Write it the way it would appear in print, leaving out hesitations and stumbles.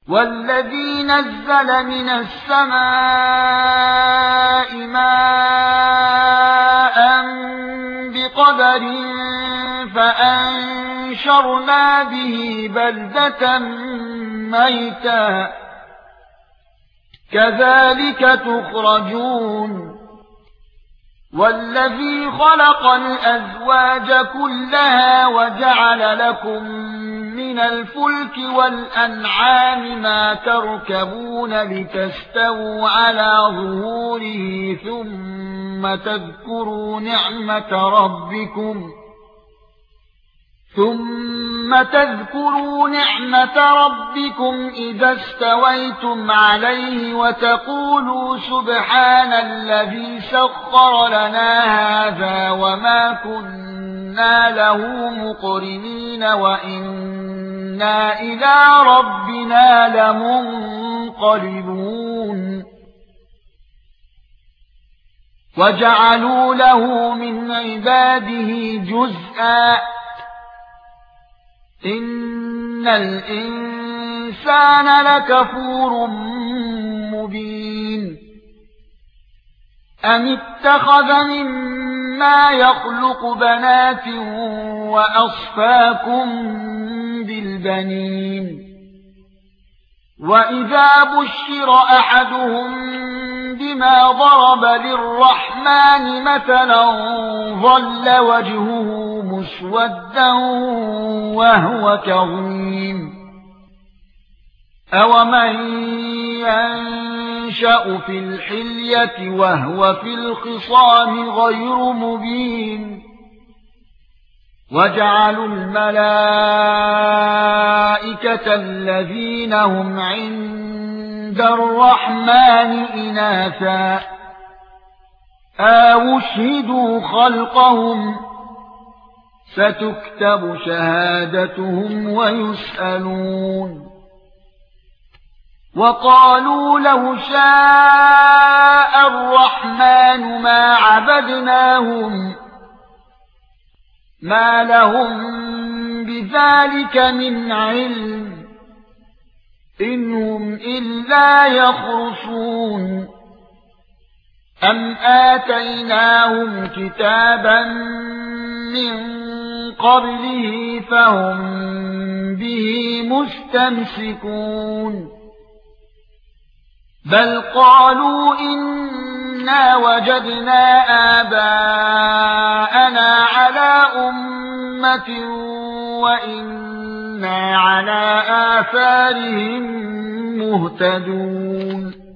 والذي نزل من السماء ماء بقدر فأنشرنا به بلدة ميتا كذلك تخرجون والذي خلق الأزواج كلها وجعل لكم من الفلك والأنعام ما تركبون لتستووا على ظهوره ثم تذكروا نعمة ربكم إذا استويتم عليه وتقولوا سبحان الذي سخر لنا هذا وما كنا له مقرنين وإنا إلى ربنا لمنقلبون وجعلوا له من عباده جزءا إن الإنسان لكفور مبين أم اتخذ مما يخلق بنات وأصفاكم بالبنين وإذا بشر أحدهم بما ضرب للرحمن مثلا ظل وجهه مسودا وهو كظيم أومن ينشأ في الحلية وهو في الخصام غير مبين وجعلوا الملائكة الذين هم عند الرحمن إناثا أشهدوا خلقهم ستكتب شهادتهم ويسألون وقالوا لو شاء الرحمن ما عبدناهم ما لهم بذلك من علم إنهم إلا يخرصون أم آتيناهم كتابا من قبله فهم به مستمسكون بل قالوا إنا وجدنا آباءنا على أمة وإنا على آثارهم مهتدون